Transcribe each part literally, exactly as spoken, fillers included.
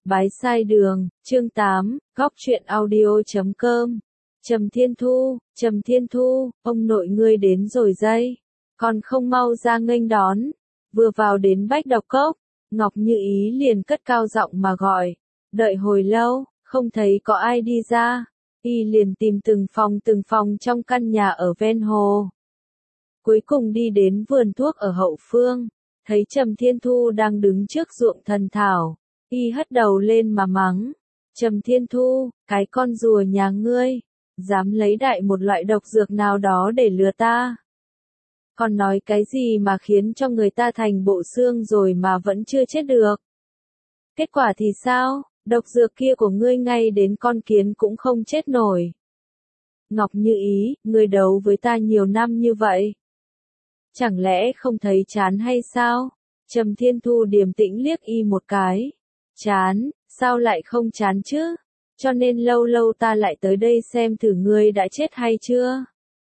Bái sai đường, chương tám, góc truyện audio chấm com. Trầm Thiên Thu, Trầm Thiên Thu, ông nội ngươi đến rồi dây. Còn không mau ra nghênh đón. Vừa vào đến Bách Độc Cốc, Ngọc Như Ý liền cất cao giọng mà gọi. Đợi hồi lâu, không thấy có ai đi ra. Y liền tìm từng phòng từng phòng trong căn nhà ở ven hồ. Cuối cùng đi đến vườn thuốc ở hậu phương. Thấy Trầm Thiên Thu đang đứng trước ruộng thần thảo. Y hất đầu lên mà mắng. Trầm Thiên Thu, cái con rùa nhà ngươi, dám lấy đại một loại độc dược nào đó để lừa ta. Còn nói cái gì mà khiến cho người ta thành bộ xương rồi mà vẫn chưa chết được. Kết quả thì sao, độc dược kia của ngươi ngay đến con kiến cũng không chết nổi. Ngọc Như Ý, ngươi đấu với ta nhiều năm như vậy. Chẳng lẽ không thấy chán hay sao? Trầm Thiên Thu điềm tĩnh liếc y một cái. Chán, sao lại không chán chứ? Cho nên lâu lâu ta lại tới đây xem thử ngươi đã chết hay chưa.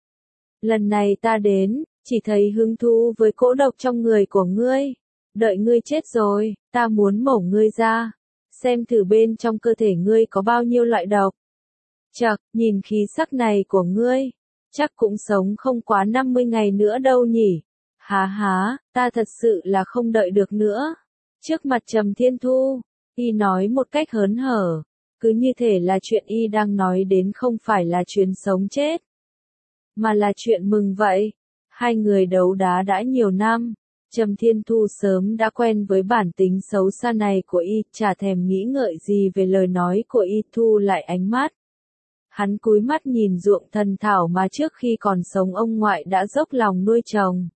Lần này ta đến, chỉ thấy hứng thú với cỗ độc trong người của ngươi. Đợi ngươi chết rồi, ta muốn mổ ngươi ra. Xem thử bên trong cơ thể ngươi có bao nhiêu loại độc. Chậc, nhìn khí sắc này của ngươi. Chắc cũng sống không quá năm mươi ngày nữa đâu nhỉ. Há há, ta thật sự là không đợi được nữa. Trước mặt Trầm Thiên Thu, y nói một cách hớn hở. Cứ như thể là chuyện y đang nói đến không phải là chuyện sống chết. Mà là chuyện mừng vậy. Hai người đấu đá đã nhiều năm. Trầm Thiên Thu sớm đã quen với bản tính xấu xa này của y, chả thèm nghĩ ngợi gì về lời nói của y, thu lại ánh mắt. Hắn cúi mắt nhìn ruộng thần thảo mà trước khi còn sống ông ngoại đã dốc lòng nuôi trồng.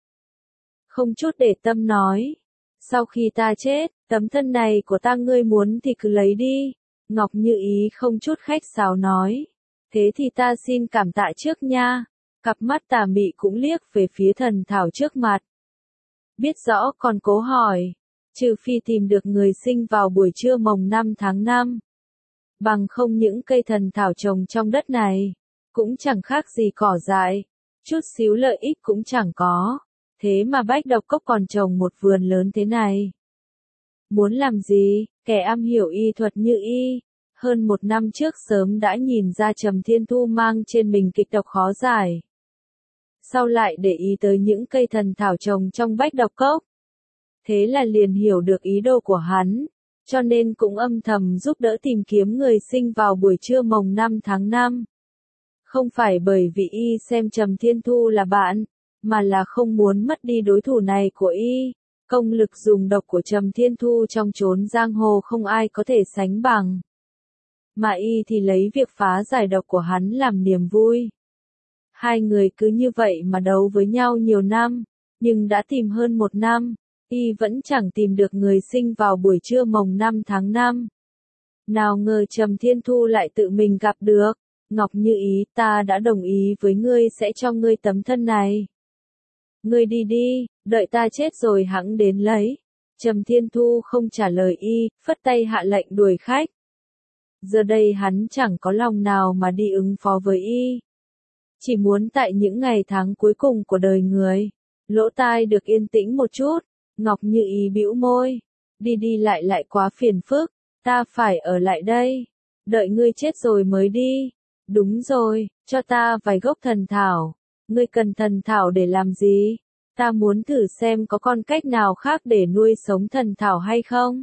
Không chút để tâm nói. Sau khi ta chết, tấm thân này của ta ngươi muốn thì cứ lấy đi. Ngọc Như Ý không chút khách sáo nói. Thế thì ta xin cảm tạ trước nha. Cặp mắt tà mị cũng liếc về phía thần thảo trước mặt. Biết rõ còn cố hỏi. Trừ phi tìm được người sinh vào buổi trưa mồng năm tháng năm. Bằng không những cây thần thảo trồng trong đất này. Cũng chẳng khác gì cỏ dại. Chút xíu lợi ích cũng chẳng có. Thế mà Bách Độc Cốc còn trồng một vườn lớn thế này. Muốn làm gì, kẻ am hiểu y thuật như y. Hơn một năm trước sớm đã nhìn ra Trầm Thiên Thu mang trên mình kịch độc khó giải. Sau lại để ý tới những cây thần thảo trồng trong Bách Độc Cốc. Thế là liền hiểu được ý đồ của hắn. Cho nên cũng âm thầm giúp đỡ tìm kiếm người sinh vào buổi trưa mồng năm tháng năm. Không phải bởi vì y xem Trầm Thiên Thu là bạn. Mà là không muốn mất đi đối thủ này của y. Công lực dùng độc của Trầm Thiên Thu trong chốn giang hồ không ai có thể sánh bằng. Mà y thì lấy việc phá giải độc của hắn làm niềm vui. Hai người cứ như vậy mà đấu với nhau nhiều năm. Nhưng đã tìm hơn một năm. Y vẫn chẳng tìm được người sinh vào buổi trưa mồng năm tháng năm. Nào ngờ Trầm Thiên Thu lại tự mình gặp được. Ngọc Như Ý, ta đã đồng ý với ngươi sẽ cho ngươi tấm thân này. Ngươi đi đi, đợi ta chết rồi hẵng đến lấy. Trầm Thiên Thu không trả lời y, phất tay hạ lệnh đuổi khách. Giờ đây hắn chẳng có lòng nào mà đi ứng phó với y. Chỉ muốn tại những ngày tháng cuối cùng của đời người, lỗ tai được yên tĩnh một chút. Ngọc Như Ý bĩu môi. Đi đi lại lại quá phiền phức, ta phải ở lại đây. Đợi ngươi chết rồi mới đi. Đúng rồi, cho ta vài gốc thần thảo. Ngươi cần thần thảo để làm gì? Ta muốn thử xem có con cách nào khác để nuôi sống thần thảo hay không?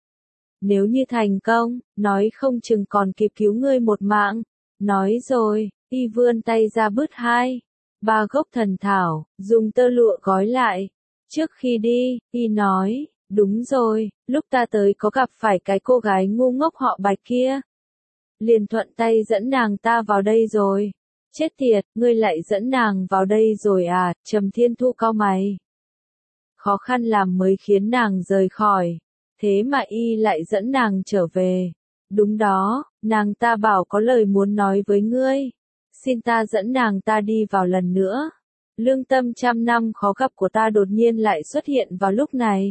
Nếu như thành công, nói không chừng còn kịp cứu ngươi một mạng. Nói rồi, y vươn tay ra bứt hai, ba gốc thần thảo, dùng tơ lụa gói lại. Trước khi đi, y nói, đúng rồi, lúc ta tới có gặp phải cái cô gái ngu ngốc họ Bạch kia. Liền thuận tay dẫn nàng ta vào đây rồi. Chết tiệt, ngươi lại dẫn nàng vào đây rồi à, Trầm Thiên Thu cau mày. Khó khăn làm mới khiến nàng rời khỏi. Thế mà y lại dẫn nàng trở về. Đúng đó, nàng ta bảo có lời muốn nói với ngươi. Xin ta dẫn nàng ta đi vào lần nữa. Lương tâm trăm năm khó gặp của ta đột nhiên lại xuất hiện vào lúc này.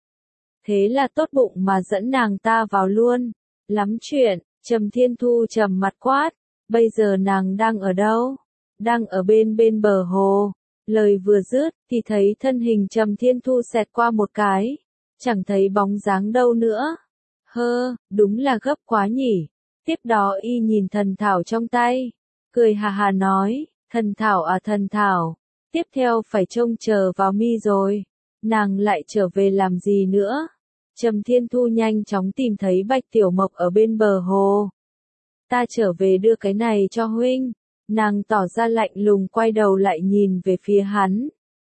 Thế là tốt bụng mà dẫn nàng ta vào luôn. Lắm chuyện, Trầm Thiên Thu trầm mặt quát. Bây giờ nàng đang ở đâu? Đang ở bên bên bờ hồ. Lời vừa dứt, thì thấy thân hình Trầm Thiên Thu xẹt qua một cái. Chẳng thấy bóng dáng đâu nữa. Hơ, đúng là gấp quá nhỉ. Tiếp đó y nhìn thần thảo trong tay, cười hà hà nói, thần thảo à thần thảo, tiếp theo phải trông chờ vào mi rồi. Nàng lại trở về làm gì nữa? Trầm Thiên Thu nhanh chóng tìm thấy Bạch Tiểu Mộc ở bên bờ hồ. Ta trở về đưa cái này cho huynh. Nàng tỏ ra lạnh lùng quay đầu lại nhìn về phía hắn.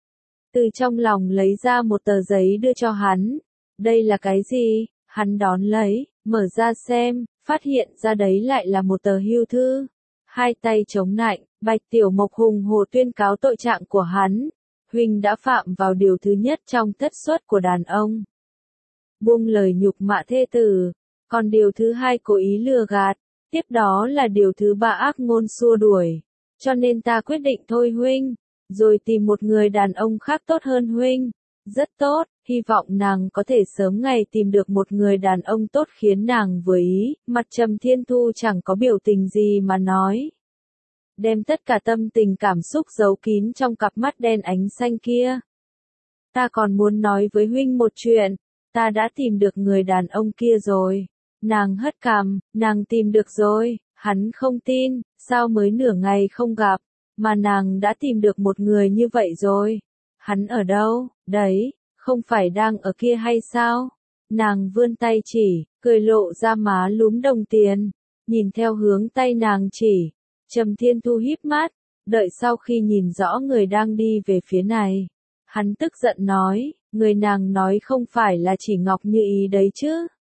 Từ trong lòng lấy ra một tờ giấy đưa cho hắn. Đây là cái gì? Hắn đón lấy, mở ra xem, phát hiện ra đấy lại là một tờ hưu thư. Hai tay chống nạnh, Bạch Tiểu Mộc hùng hồ tuyên cáo tội trạng của hắn. Huynh đã phạm vào điều thứ nhất trong tất suất của đàn ông. Buông lời nhục mạ thê tử. Còn điều thứ hai cố ý lừa gạt. Tiếp đó là điều thứ ba ác ngôn xua đuổi. Cho nên ta quyết định thôi huynh. Rồi tìm một người đàn ông khác tốt hơn huynh. Rất tốt, hy vọng nàng có thể sớm ngày tìm được một người đàn ông tốt khiến nàng vừa ý. Mặt Trầm Thiên Thu chẳng có biểu tình gì mà nói. Đem tất cả tâm tình cảm xúc giấu kín trong cặp mắt đen ánh xanh kia. Ta còn muốn nói với huynh một chuyện. Ta đã tìm được người đàn ông kia rồi. Nàng hất cằm, nàng tìm được rồi. Hắn không tin, sao mới nửa ngày không gặp, mà nàng đã tìm được một người như vậy rồi. Hắn ở đâu? Đấy, không phải đang ở kia hay sao? Nàng vươn tay chỉ, cười lộ ra má lúm đồng tiền, nhìn theo hướng tay nàng chỉ. Trầm Thiên Thu híp mắt, đợi sau khi nhìn rõ người đang đi về phía này. Hắn tức giận nói, người nàng nói không phải là chỉ Ngọc Như Ý đấy chứ?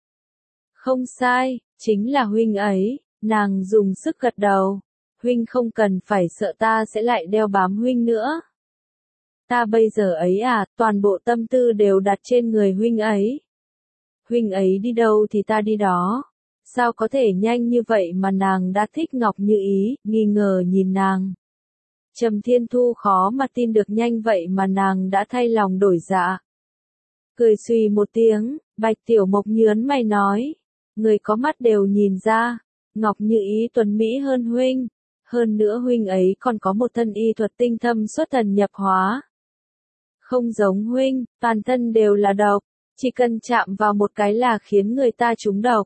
Không sai, chính là huynh ấy. Nàng dùng sức gật đầu. Huynh không cần phải sợ ta sẽ lại đeo bám huynh nữa. Ta bây giờ ấy à, toàn bộ tâm tư đều đặt trên người huynh ấy. Huynh ấy đi đâu thì ta đi đó. Sao có thể nhanh như vậy mà nàng đã thích Ngọc Như Ý, nghi ngờ nhìn nàng. Trầm Thiên Thu khó mà tin được nhanh vậy mà nàng đã thay lòng đổi dạ. Cười xùy một tiếng, Bạch Tiểu Mộc nhớn mày nói. Người có mắt đều nhìn ra. Ngọc Như Ý tuấn mỹ hơn huynh. Hơn nữa huynh ấy còn có một thân y thuật tinh thâm xuất thần nhập hóa. Không giống huynh, toàn thân đều là độc. Chỉ cần chạm vào một cái là khiến người ta trúng độc.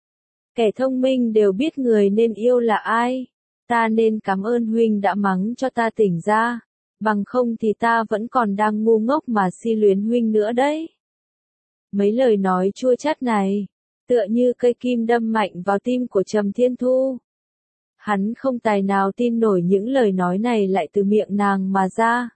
Kẻ thông minh đều biết người nên yêu là ai. Ta nên cảm ơn huynh đã mắng cho ta tỉnh ra. Bằng không thì ta vẫn còn đang ngu ngốc mà si luyến huynh nữa đấy. Mấy lời nói chua chát này, tựa như cây kim đâm mạnh vào tim của Trầm Thiên Thu. Hắn không tài nào tin nổi những lời nói này lại từ miệng nàng mà ra.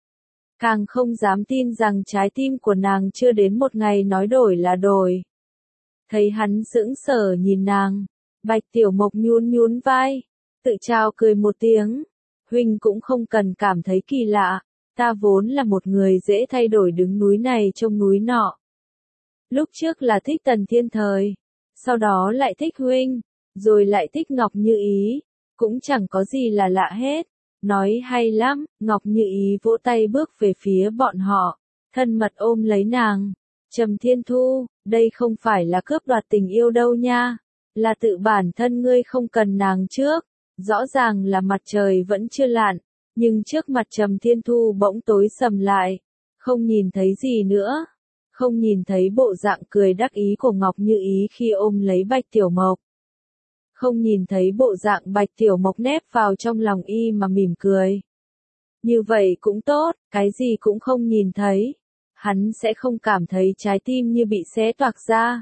Càng không dám tin rằng trái tim của nàng chưa đến một ngày nói đổi là đổi. Thấy hắn sững sờ nhìn nàng, Bạch Tiểu Mộc nhún nhún vai, tự trao cười một tiếng. Huynh cũng không cần cảm thấy kỳ lạ, ta vốn là một người dễ thay đổi đứng núi này trông núi nọ. Lúc trước là thích Tần Thiên Thời, sau đó lại thích huynh, rồi lại thích Ngọc Như Ý, cũng chẳng có gì là lạ hết. Nói hay lắm, Ngọc Như Ý vỗ tay bước về phía bọn họ, thân mật ôm lấy nàng. Trầm Thiên Thu, đây không phải là cướp đoạt tình yêu đâu nha, là tự bản thân ngươi không cần nàng trước. Rõ ràng là mặt trời vẫn chưa lặn, nhưng trước mặt Trầm Thiên Thu bỗng tối sầm lại, không nhìn thấy gì nữa. Không nhìn thấy bộ dạng cười đắc ý của Ngọc Như Ý khi ôm lấy Bạch Tiểu Mộc. Không nhìn thấy bộ dạng Bạch Tiểu Mộc nép vào trong lòng y mà mỉm cười. Như vậy cũng tốt, cái gì cũng không nhìn thấy. Hắn sẽ không cảm thấy trái tim như bị xé toạc ra.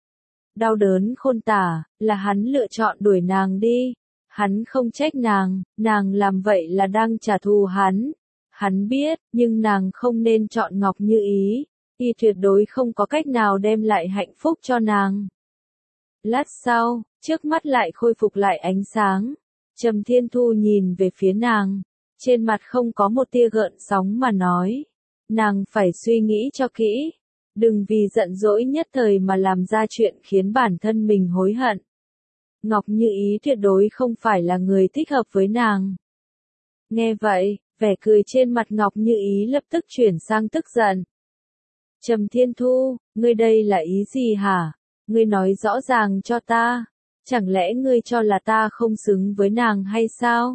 Đau đớn khôn tả, là hắn lựa chọn đuổi nàng đi. Hắn không trách nàng, nàng làm vậy là đang trả thù hắn. Hắn biết, nhưng nàng không nên chọn Ngọc Như Ý. Y tuyệt đối không có cách nào đem lại hạnh phúc cho nàng. Lát sau, trước mắt lại khôi phục lại ánh sáng. Trầm Thiên Thu nhìn về phía nàng, trên mặt không có một tia gợn sóng mà nói. Nàng phải suy nghĩ cho kỹ, đừng vì giận dỗi nhất thời mà làm ra chuyện khiến bản thân mình hối hận. Ngọc Như Ý tuyệt đối không phải là người thích hợp với nàng. Nghe vậy, vẻ cười trên mặt Ngọc Như Ý lập tức chuyển sang tức giận. Trầm Thiên Thu, ngươi đây là ý gì hả? Ngươi nói rõ ràng cho ta. Chẳng lẽ ngươi cho là ta không xứng với nàng hay sao?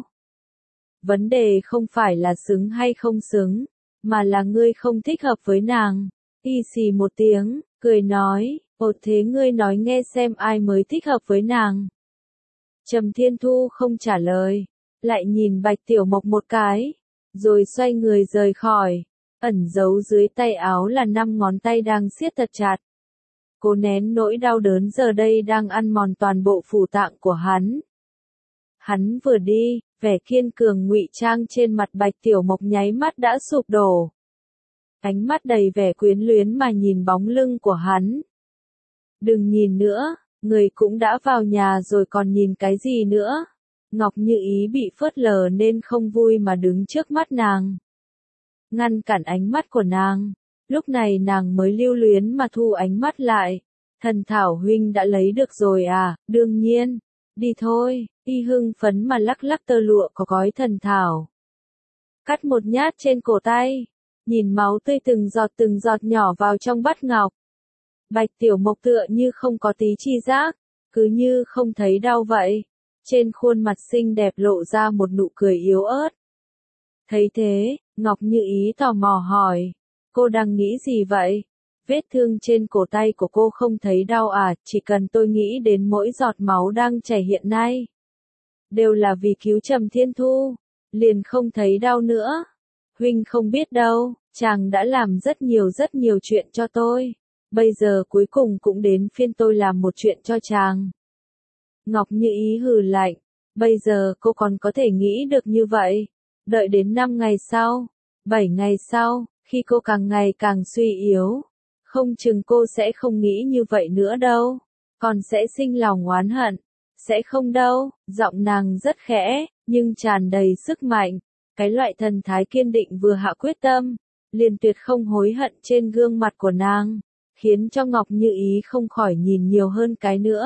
Vấn đề không phải là xứng hay không xứng, mà là ngươi không thích hợp với nàng. Y xì một tiếng, cười nói, Ồ thế ngươi nói nghe xem ai mới thích hợp với nàng. Trầm Thiên Thu không trả lời, lại nhìn Bạch Tiểu Mộc một cái, rồi xoay người rời khỏi, ẩn giấu dưới tay áo là năm ngón tay đang siết thật chặt. Cố nén nỗi đau đớn giờ đây đang ăn mòn toàn bộ phủ tạng của hắn. Hắn vừa đi, vẻ kiên cường ngụy trang trên mặt Bạch Tiểu Mộc nháy mắt đã sụp đổ. Ánh mắt đầy vẻ quyến luyến mà nhìn bóng lưng của hắn. Đừng nhìn nữa, người cũng đã vào nhà rồi còn nhìn cái gì nữa. Ngọc Như Ý bị phớt lờ nên không vui mà đứng trước mắt nàng. Ngăn cản ánh mắt của nàng. Lúc này nàng mới lưu luyến mà thu ánh mắt lại. Thần thảo huynh đã lấy được rồi à, đương nhiên. Đi thôi, y hưng phấn mà lắc lắc tơ lụa có gói thần thảo. Cắt một nhát trên cổ tay. Nhìn máu tươi từng giọt từng giọt nhỏ vào trong bát ngọc. Bạch Tiểu Mộc tựa như không có tí chi giác, cứ như không thấy đau vậy. Trên khuôn mặt xinh đẹp lộ ra một nụ cười yếu ớt. Thấy thế, Ngọc Như Ý tò mò hỏi, cô đang nghĩ gì vậy? Vết thương trên cổ tay của cô không thấy đau à, chỉ cần tôi nghĩ đến mỗi giọt máu đang chảy hiện nay. Đều là vì cứu Trầm Thiên Thu, liền không thấy đau nữa. Huynh không biết đâu, chàng đã làm rất nhiều rất nhiều chuyện cho tôi. Bây giờ cuối cùng cũng đến phiên tôi làm một chuyện cho chàng. Ngọc Như Ý hừ lạnh, bây giờ cô còn có thể nghĩ được như vậy. Đợi đến năm ngày sau, bảy ngày sau, khi cô càng ngày càng suy yếu, không chừng cô sẽ không nghĩ như vậy nữa đâu, còn sẽ sinh lòng oán hận. Sẽ không đâu, giọng nàng rất khẽ, nhưng tràn đầy sức mạnh. Cái loại thần thái kiên định vừa hạ quyết tâm, liền tuyệt không hối hận trên gương mặt của nàng, khiến cho Ngọc Như Ý không khỏi nhìn nhiều hơn cái nữa.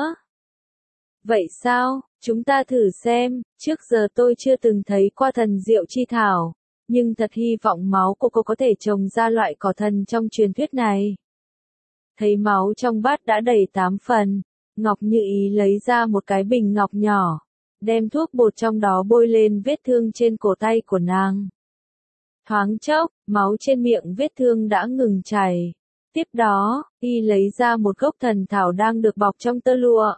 Vậy sao, chúng ta thử xem, trước giờ tôi chưa từng thấy qua thần diệu chi thảo, nhưng thật hy vọng máu của cô có thể trồng ra loại cỏ thần trong truyền thuyết này. Thấy máu trong bát đã đầy tám phần, Ngọc Như Ý lấy ra một cái bình ngọc nhỏ, đem thuốc bột trong đó bôi lên vết thương trên cổ tay của nàng. Thoáng chốc, máu trên miệng vết thương đã ngừng chảy. Tiếp đó, y lấy ra một gốc thần thảo đang được bọc trong tơ lụa.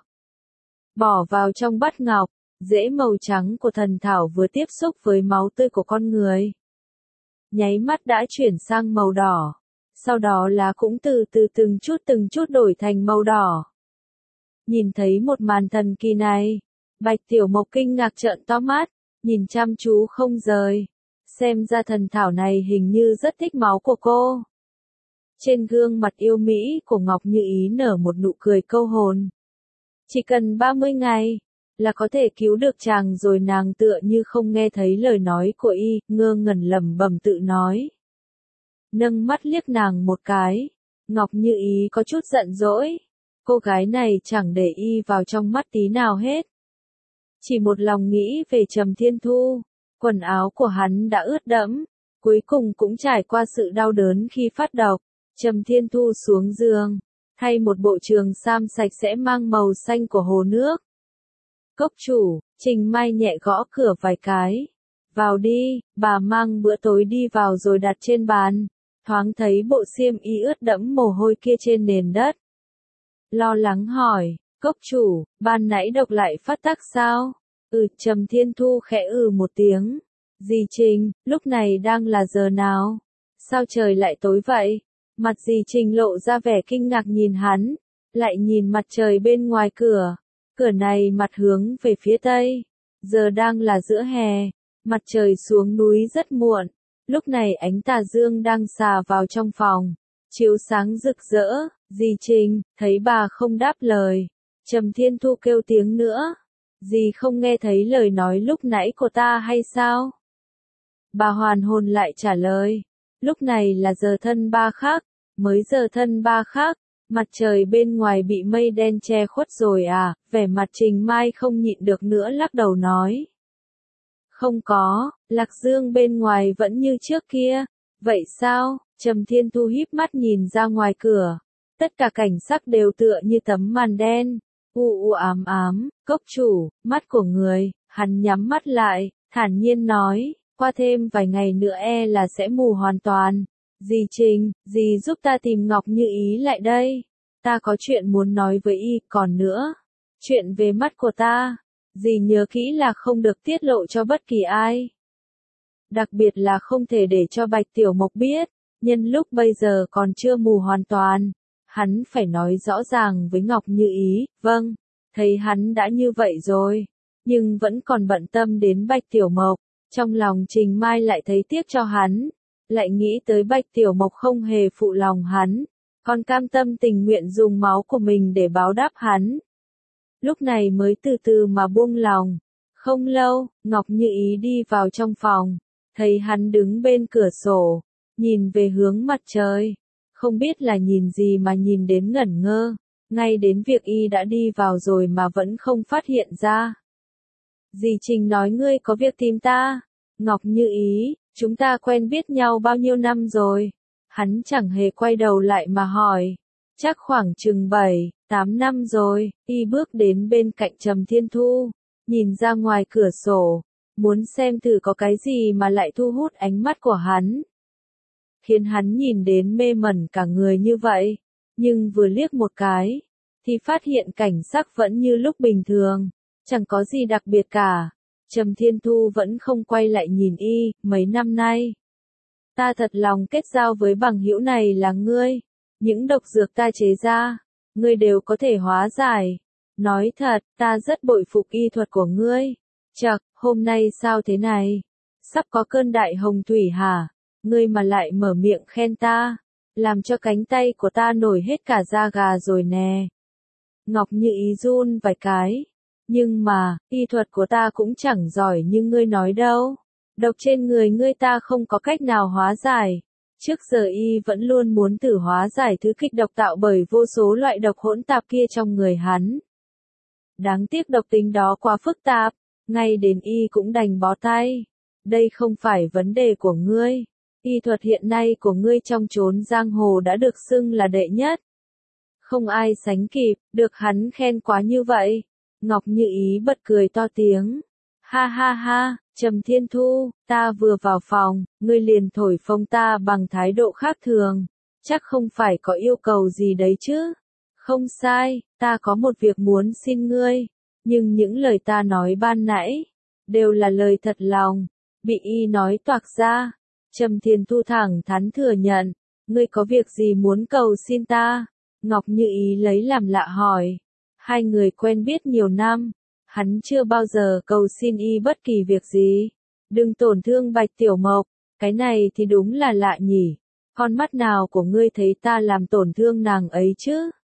Bỏ vào trong bát ngọc, rễ màu trắng của thần thảo vừa tiếp xúc với máu tươi của con người. Nháy mắt đã chuyển sang màu đỏ. Sau đó lá cũng từ từ từng chút từng chút đổi thành màu đỏ. Nhìn thấy một màn thần kỳ này, Bạch Tiểu Mộc kinh ngạc trợn to mắt, nhìn chăm chú không rời. Xem ra thần thảo này hình như rất thích máu của cô. Trên gương mặt yêu mỹ của Ngọc Như Ý nở một nụ cười câu hồn. Chỉ cần ba mươi ngày, là có thể cứu được chàng rồi. Nàng tựa như không nghe thấy lời nói của y, ngơ ngẩn lẩm bẩm tự nói. Nâng mắt liếc nàng một cái, Ngọc Như Ý có chút giận dỗi. Cô gái này chẳng để y vào trong mắt tí nào hết. Chỉ một lòng nghĩ về Trầm Thiên Thu, quần áo của hắn đã ướt đẫm, cuối cùng cũng trải qua sự đau đớn khi phát độc. Trầm Thiên Thu xuống giường, thay một bộ trường sam sạch sẽ mang màu xanh của hồ nước. Cốc chủ, Trình Mai nhẹ gõ cửa vài cái. Vào đi, bà mang bữa tối đi vào rồi đặt trên bàn. Thoáng thấy bộ xiêm y ướt đẫm mồ hôi kia trên nền đất. Lo lắng hỏi, cốc chủ, ban nãy độc lại phát tác sao? Ừ, Trầm Thiên Thu khẽ ừ một tiếng. Dì Trình, lúc này đang là giờ nào? Sao trời lại tối vậy? Mặt dì Trình lộ ra vẻ kinh ngạc nhìn hắn, lại nhìn mặt trời bên ngoài cửa. Cửa này mặt hướng về phía tây. Giờ đang là giữa hè, mặt trời xuống núi rất muộn. Lúc này ánh tà dương đang xà vào trong phòng, chiếu sáng rực rỡ. Dì Trình, thấy bà không đáp lời, Trầm Thiên Thu kêu tiếng nữa. Dì không nghe thấy lời nói lúc nãy của ta hay sao? Bà hoàn hồn lại trả lời. Lúc này là giờ thân ba khắc, mới giờ thân ba khắc, mặt trời bên ngoài bị mây đen che khuất rồi à? Vẻ mặt Trình Mai không nhịn được nữa lắc đầu nói. Không có, Lạc Dương bên ngoài vẫn như trước kia. Vậy sao? Trầm Thiên Thu híp mắt nhìn ra ngoài cửa. Tất cả cảnh sắc đều tựa như tấm màn đen. U u ám ám, cốc chủ, mắt của người. Hắn nhắm mắt lại, thản nhiên nói, qua thêm vài ngày nữa e là sẽ mù hoàn toàn. Dì Trình, dì giúp ta tìm Ngọc Như Ý lại đây. ta có chuyện muốn nói với y, còn nữa. Chuyện về mắt của ta, dì nhớ kỹ là không được tiết lộ cho bất kỳ ai. Đặc biệt là không thể để cho Bạch Tiểu Mộc biết, nhân lúc bây giờ còn chưa mù hoàn toàn. Hắn phải nói rõ ràng với Ngọc Như Ý, vâng, thấy hắn đã như vậy rồi, nhưng vẫn còn bận tâm đến Bạch Tiểu Mộc, trong lòng Trình Mai lại thấy tiếc cho hắn, lại nghĩ tới Bạch Tiểu Mộc không hề phụ lòng hắn, còn cam tâm tình nguyện dùng máu của mình để báo đáp hắn. Lúc này mới từ từ mà buông lòng. Không lâu, Ngọc Như Ý đi vào trong phòng, thấy hắn đứng bên cửa sổ, nhìn về hướng mặt trời. Không biết là nhìn gì mà nhìn đến ngẩn ngơ, ngay đến việc y đã đi vào rồi mà vẫn không phát hiện ra. Dì Trình nói ngươi có việc tìm ta. Ngọc Như Ý, chúng ta quen biết nhau bao nhiêu năm rồi? Hắn chẳng hề quay đầu lại mà hỏi. Chắc khoảng chừng bảy, tám năm rồi. Y bước đến bên cạnh Trầm Thiên Thu, nhìn ra ngoài cửa sổ, muốn xem thử có cái gì mà lại thu hút ánh mắt của hắn, khiến hắn nhìn đến mê mẩn cả người như vậy, nhưng vừa liếc một cái, thì phát hiện cảnh sắc vẫn như lúc bình thường, chẳng có gì đặc biệt cả. Trầm Thiên Thu vẫn không quay lại nhìn y, mấy năm nay. Ta thật lòng kết giao với bằng hữu này là ngươi, những độc dược ta chế ra, ngươi đều có thể hóa giải. Nói thật, ta rất bội phục y thuật của ngươi. Chậc, hôm nay sao thế này? Sắp có cơn đại hồng thủy hả? Ngươi mà lại mở miệng khen ta, làm cho cánh tay của ta nổi hết cả da gà rồi nè. Ngọc Như Ý run vài cái. Nhưng mà, y thuật của ta cũng chẳng giỏi như ngươi nói đâu. Độc trên người ngươi ta không có cách nào hóa giải. Trước giờ y vẫn luôn muốn thử hóa giải thứ kịch độc tạo bởi vô số loại độc hỗn tạp kia trong người hắn. Đáng tiếc độc tính đó quá phức tạp, ngay đến y cũng đành bó tay. Đây không phải vấn đề của ngươi. Y thuật hiện nay của ngươi trong chốn giang hồ đã được xưng là đệ nhất. Không ai sánh kịp, được hắn khen quá như vậy. Ngọc Như Ý bật cười to tiếng. Ha ha ha, Trầm Thiên Thu, ta vừa vào phòng, ngươi liền thổi phồng ta bằng thái độ khác thường. Chắc không phải có yêu cầu gì đấy chứ. Không sai, ta có một việc muốn xin ngươi. Nhưng những lời ta nói ban nãy, đều là lời thật lòng. Bị y nói toạc ra. Trầm Thiên Thu thẳng thắn thừa nhận. Ngươi có việc gì muốn cầu xin ta? Ngọc Như Ý lấy làm lạ hỏi. Hai người quen biết nhiều năm, hắn chưa bao giờ cầu xin y bất kỳ việc gì. Đừng tổn thương Bạch Tiểu Mộc, cái này thì đúng là lạ nhỉ. Con mắt nào của ngươi thấy ta làm tổn thương nàng ấy chứ?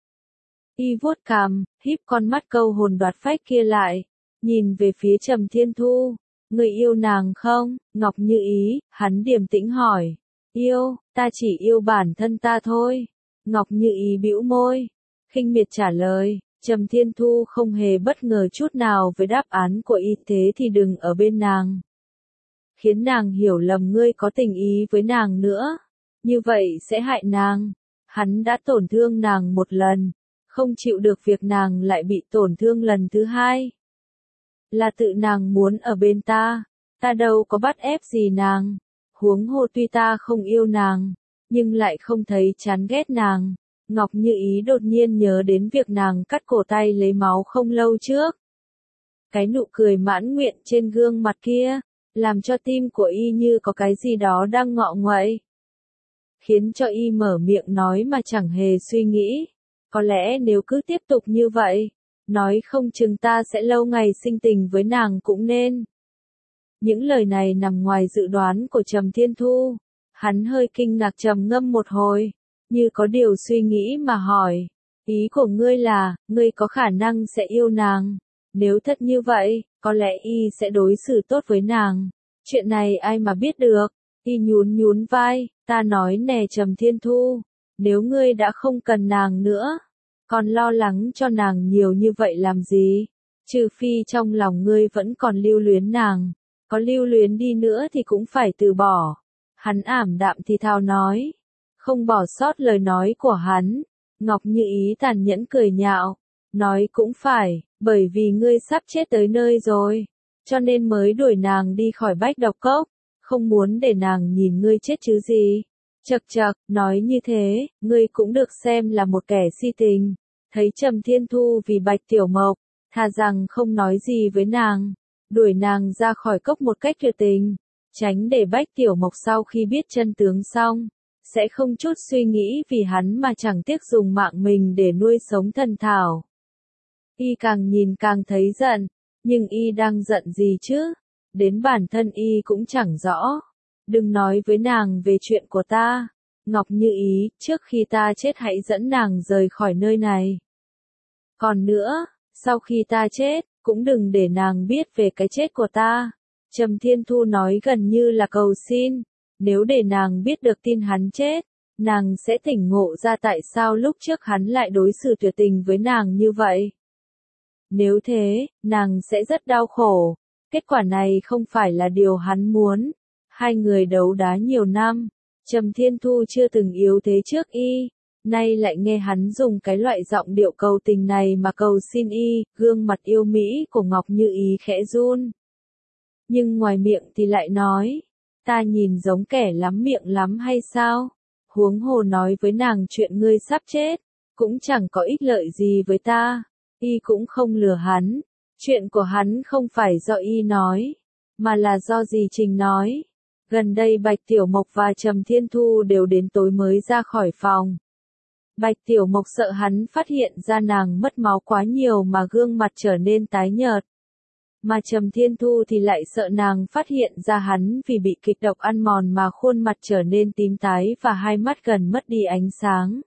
Y vuốt cằm, híp con mắt câu hồn đoạt phách kia lại, nhìn về phía Trầm Thiên Thu. Ngươi yêu nàng không? Ngọc Như Ý, hắn điềm tĩnh hỏi. Yêu, ta chỉ yêu bản thân ta thôi. Ngọc Như Ý bĩu môi, khinh miệt trả lời. Trầm Thiên Thu không hề bất ngờ chút nào với đáp án của y, thế thì đừng ở bên nàng. Khiến nàng hiểu lầm ngươi có tình ý với nàng nữa. Như vậy sẽ hại nàng. Hắn đã tổn thương nàng một lần, không chịu được việc nàng lại bị tổn thương lần thứ hai. Là tự nàng muốn ở bên ta, ta đâu có bắt ép gì nàng. Huống hồ tuy ta không yêu nàng, nhưng lại không thấy chán ghét nàng. Ngọc Như Ý đột nhiên nhớ đến việc nàng cắt cổ tay lấy máu không lâu trước. Cái nụ cười mãn nguyện trên gương mặt kia, làm cho tim của y như có cái gì đó đang ngọ nguậy. Khiến cho y mở miệng nói mà chẳng hề suy nghĩ. Có lẽ nếu cứ tiếp tục như vậy, nói không chừng ta sẽ lâu ngày sinh tình với nàng cũng nên. Những lời này nằm ngoài dự đoán của Trầm Thiên Thu. Hắn hơi kinh ngạc trầm ngâm một hồi, như có điều suy nghĩ mà hỏi. Ý của ngươi là, ngươi có khả năng sẽ yêu nàng. Nếu thật như vậy, có lẽ y sẽ đối xử tốt với nàng. Chuyện này ai mà biết được. Y nhún nhún vai, ta nói nè Trầm Thiên Thu. Nếu ngươi đã không cần nàng nữa, còn lo lắng cho nàng nhiều như vậy làm gì? Trừ phi trong lòng ngươi vẫn còn lưu luyến nàng. Có lưu luyến đi nữa thì cũng phải từ bỏ. Hắn ảm đạm thì thào nói. Không bỏ sót lời nói của hắn. Ngọc Như Ý tàn nhẫn cười nhạo. Nói cũng phải, bởi vì ngươi sắp chết tới nơi rồi. Cho nên mới đuổi nàng đi khỏi Bách Độc Cốc. Không muốn để nàng nhìn ngươi chết chứ gì. Chậc chậc, nói như thế, ngươi cũng được xem là một kẻ si tình. Thấy Trầm Thiên Thu vì Bạch Tiểu Mộc, thà rằng không nói gì với nàng, đuổi nàng ra khỏi cốc một cách tuyệt tình, tránh để Bạch Tiểu Mộc sau khi biết chân tướng xong, sẽ không chút suy nghĩ vì hắn mà chẳng tiếc dùng mạng mình để nuôi sống thần thảo. Y càng nhìn càng thấy giận, nhưng y đang giận gì chứ? Đến bản thân y cũng chẳng rõ. Đừng nói với nàng về chuyện của ta. Ngọc Như Ý, trước khi ta chết hãy dẫn nàng rời khỏi nơi này. Còn nữa, sau khi ta chết, cũng đừng để nàng biết về cái chết của ta. Trầm Thiên Thu nói gần như là cầu xin. Nếu để nàng biết được tin hắn chết, nàng sẽ tỉnh ngộ ra tại sao lúc trước hắn lại đối xử tuyệt tình với nàng như vậy. Nếu thế, nàng sẽ rất đau khổ. Kết quả này không phải là điều hắn muốn. Hai người đấu đá nhiều năm, Trầm Thiên Thu chưa từng yếu thế trước y, nay lại nghe hắn dùng cái loại giọng điệu cầu tình này mà cầu xin y, gương mặt yêu mỹ của Ngọc Như Ý khẽ run. Nhưng ngoài miệng thì lại nói, ta nhìn giống kẻ lắm miệng lắm hay sao? Huống hồ nói với nàng chuyện ngươi sắp chết, cũng chẳng có ích lợi gì với ta. Y cũng không lừa hắn, chuyện của hắn không phải do y nói, mà là do dì Trình nói. Gần đây Bạch Tiểu Mộc và Trầm Thiên Thu đều đến tối mới ra khỏi phòng. Bạch Tiểu Mộc sợ hắn phát hiện ra nàng mất máu quá nhiều mà gương mặt trở nên tái nhợt. Mà Trầm Thiên Thu thì lại sợ nàng phát hiện ra hắn vì bị kịch độc ăn mòn mà khuôn mặt trở nên tím tái và hai mắt gần mất đi ánh sáng.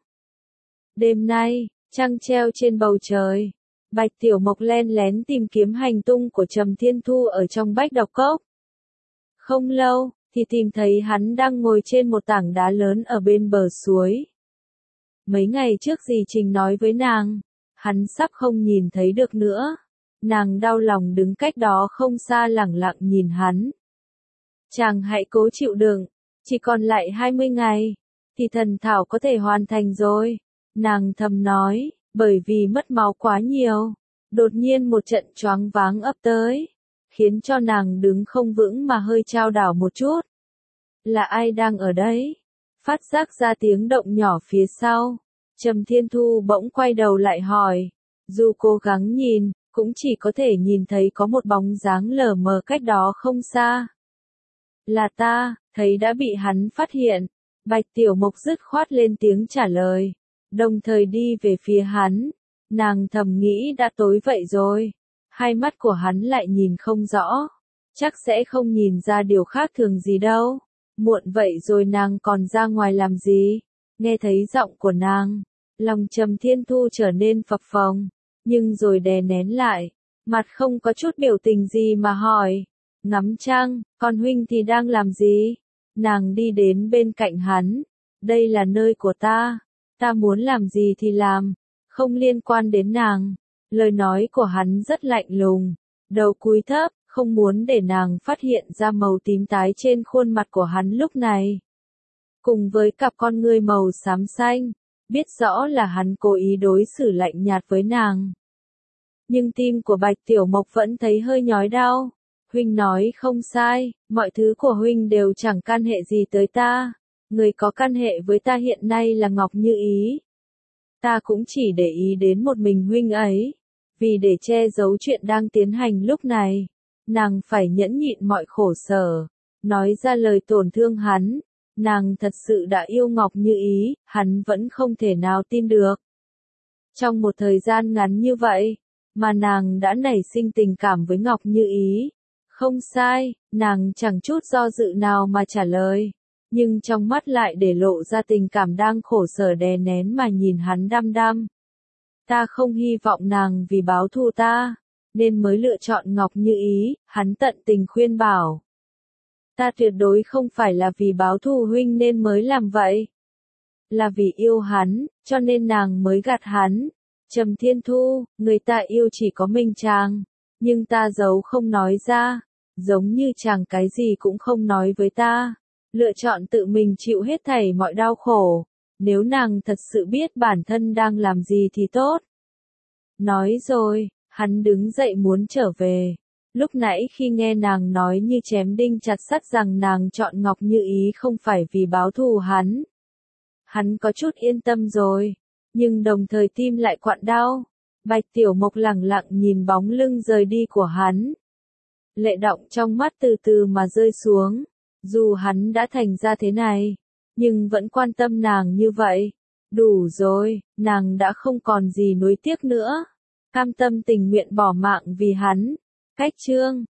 Đêm nay, trăng treo trên bầu trời. Bạch Tiểu Mộc len lén tìm kiếm hành tung của Trầm Thiên Thu ở trong Bách Độc Cốc. Không lâu, thì tìm thấy hắn đang ngồi trên một tảng đá lớn ở bên bờ suối. Mấy ngày trước dì Trình nói với nàng, hắn sắp không nhìn thấy được nữa. Nàng đau lòng đứng cách đó không xa lẳng lặng nhìn hắn. Chàng hãy cố chịu đựng, chỉ còn lại hai mươi ngày, thì thần thảo có thể hoàn thành rồi. Nàng thầm nói, bởi vì mất máu quá nhiều. Đột nhiên một trận choáng váng ập tới, khiến cho nàng đứng không vững mà hơi chao đảo một chút. Là ai đang ở đấy? Phát giác ra tiếng động nhỏ phía sau. Trầm Thiên Thu bỗng quay đầu lại hỏi. Dù cố gắng nhìn, cũng chỉ có thể nhìn thấy có một bóng dáng lờ mờ cách đó không xa. Là ta, thấy đã bị hắn phát hiện. Bạch Tiểu Mộc dứt khoát lên tiếng trả lời. Đồng thời đi về phía hắn. Nàng thầm nghĩ đã tối vậy rồi. Hai mắt của hắn lại nhìn không rõ. Chắc sẽ không nhìn ra điều khác thường gì đâu. Muộn vậy rồi nàng còn ra ngoài làm gì? Nghe thấy giọng của nàng, lòng Trầm Thiên Thu trở nên phập phồng, nhưng rồi đè nén lại, mặt không có chút biểu tình gì mà hỏi. Ngắm trăng, con huynh thì đang làm gì? Nàng đi đến bên cạnh hắn. Đây là nơi của ta. Ta muốn làm gì thì làm. Không liên quan đến nàng. Lời nói của hắn rất lạnh lùng. Đầu cúi thấp, không muốn để nàng phát hiện ra màu tím tái trên khuôn mặt của hắn lúc này. Cùng với cặp con ngươi màu xám xanh, biết rõ là hắn cố ý đối xử lạnh nhạt với nàng. Nhưng tim của Bạch Tiểu Mộc vẫn thấy hơi nhói đau. Huynh nói không sai, mọi thứ của huynh đều chẳng can hệ gì tới ta. Người có căn hệ với ta hiện nay là Ngọc Như Ý. Ta cũng chỉ để ý đến một mình huynh ấy. Vì để che giấu chuyện đang tiến hành lúc này, nàng phải nhẫn nhịn mọi khổ sở, nói ra lời tổn thương hắn. Nàng thật sự đã yêu Ngọc Như Ý, hắn vẫn không thể nào tin được. Trong một thời gian ngắn như vậy, mà nàng đã nảy sinh tình cảm với Ngọc Như Ý. Không sai, nàng chẳng chút do dự nào mà trả lời. Nhưng trong mắt lại để lộ ra tình cảm đang khổ sở đè nén mà nhìn hắn đăm đăm. Ta không hy vọng nàng vì báo thù ta, nên mới lựa chọn Ngọc Như Ý, hắn tận tình khuyên bảo. Ta tuyệt đối không phải là vì báo thù huynh nên mới làm vậy. Là vì yêu hắn, cho nên nàng mới gạt hắn. Trầm Thiên Thu, người ta yêu chỉ có mình chàng, nhưng ta giấu không nói ra, giống như chàng cái gì cũng không nói với ta. Lựa chọn tự mình chịu hết thảy mọi đau khổ. Nếu nàng thật sự biết bản thân đang làm gì thì tốt. Nói rồi, hắn đứng dậy muốn trở về. Lúc nãy khi nghe nàng nói như chém đinh chặt sắt rằng nàng chọn Ngọc Như Ý không phải vì báo thù hắn. Hắn có chút yên tâm rồi, nhưng đồng thời tim lại quặn đau. Bạch Tiểu Mộc lẳng lặng nhìn bóng lưng rời đi của hắn. Lệ đọng trong mắt từ từ mà rơi xuống, dù hắn đã thành ra thế này, nhưng vẫn quan tâm nàng như vậy. Đủ rồi, nàng đã không còn gì nuối tiếc nữa. Cam tâm tình nguyện bỏ mạng vì hắn. Cách chương